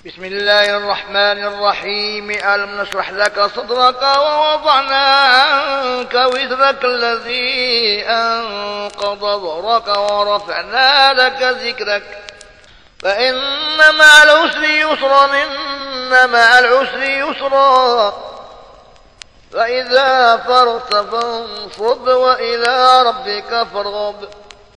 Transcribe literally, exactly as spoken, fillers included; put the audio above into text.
بسم الله الرحمن الرحيم. ألم نشرح لك صدرك ووضعنا عنك وزرك الذي أنقض ظهرك ورفعنا لك ذكرك فإن مع العسر يسرا إن مع العسر يسرا فإذا فرغت فانصب وإلى ربك فارغب